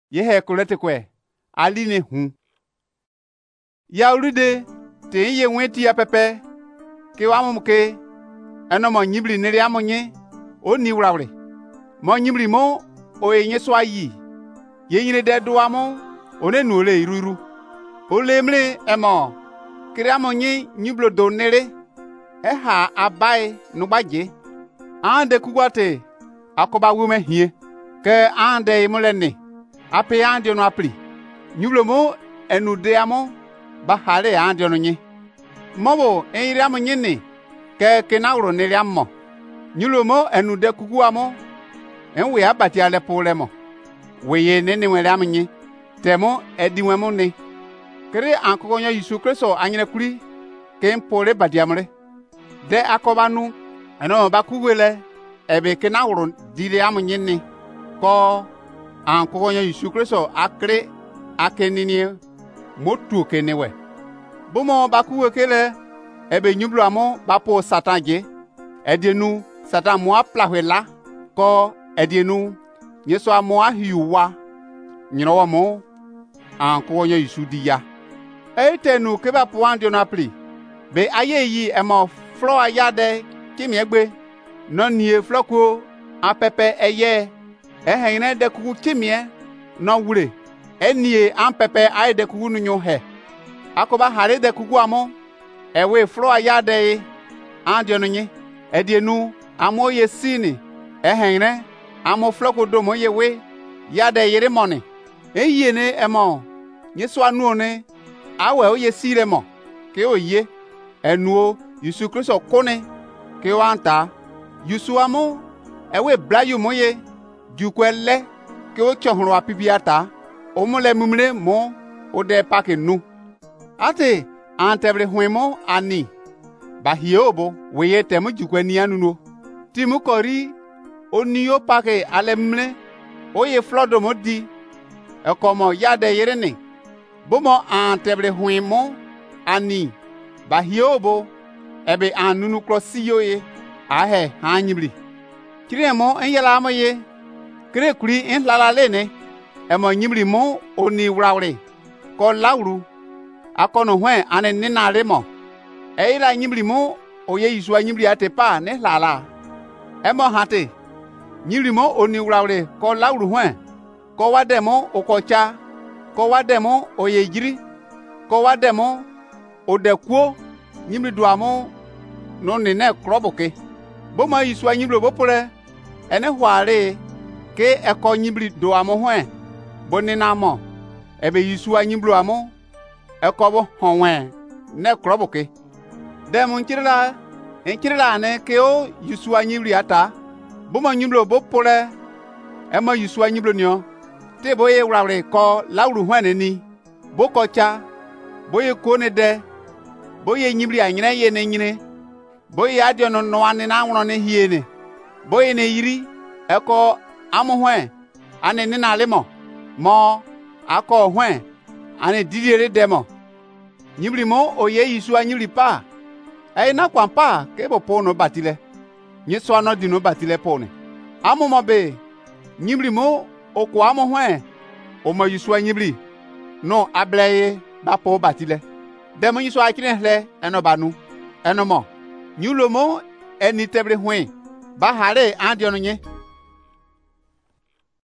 ye he kulete kwe aline hu ya ulide te ye wenti ya pepe ke wa mumke eno mo nyibli nere amonye oni wrawre mo nyibli mo o enye so ayi ye nyine de do amo one nu ole iruru ole mle emo kire amonye nyiblo do nere ha abai nu gbaje ande kugwate akoba wume hie ke ande imuleni ape ande no apri nyiblo mo enu de amo ba hare ande no nyi mobo enri amonye ni ke kenawro nere ammo nyiblo mo enu de kugu amo enwe abati ale pole mo weye nene were amonye temo ediwe mo ni kere ankogonyo Yesu Kristo anyere kuri ke mpole badiamre de akobanu eno ba kugwele ebe kenawro dile amonye ni ko ankogonyo Yesu Kristo akre akenini motu kenewe bomo ba kuwekele ebe nyublu amo ba po satan je edienu satan mo aplahwela ko edienu nyeso amo ahiuwa nyinowo mo ankogonyo Yesu diya etenu ke ba po ande no apli be ayeyi emo flo ayade kimiegbe no nie floko apepe eye ehene de kuku kimie no wure enie ampepe ayde kuku nunyo he akoba hare de kuku amo ewe flo ayade ande no nyi edienu amo ye sini ehene amo floko do mo ye we yade yire moni eyene emo nyeso anu one awe o ye sire mo ke oye enuo Yesu Kristo kone ke wanta Yesu amo ewe blayu moye jukwele ke o chohoro apibiata o mole mumre mo o de pake nu ate antebre huemo ani ba hiobo weye temu jukwani anuno timu kori onio pake alemre o ye flodo modi e komo yade yerene bomo antebre huemo ani ba hiobo ebe anunu krosiyo ye ahe hanyibli kiremo enyela amoye kire kuri en lala lene emo nyibli mo oni wrawre ko lawru akono hwe ane ninare mo eira nyibli mo oye Yesu anyibli atepa ne lala emo hate nyibli mo oni wrawre ko lawru hwe ko wademo okocha ko wademo oye jiri ko wademo odekuo nyibli duamo no ne kroboke boma Yesu anyibli bopore ene hware ke eko nyibli do amo hwe bonina mo ebe Yesu anyibli amo eko bo honwe ne kroboke dem nkirila ne ke o Yesu anyibli ata boma nyibli bopore ema Yesu anyibli nio te boye wrawre ko lawru hwe ni bokocha boye kone de boye nyibli anyine ye ne nyine boye adiono no ane na anwro ne hiene boye ne yiri eko amohwe ane ni na lemo mo ako hwe ane didiere demo nyibli mo oye Yesu anyibli pa na kwampa ke bo pono batile nyeso ano dino batile pone amomo be nyibli mo okwa amohwe o mo Yesu anyibli no ableye ba po batile demo Yesu akine hle eno banu eno mo nyulo mo eni tebre hwe ba hare andi ono nye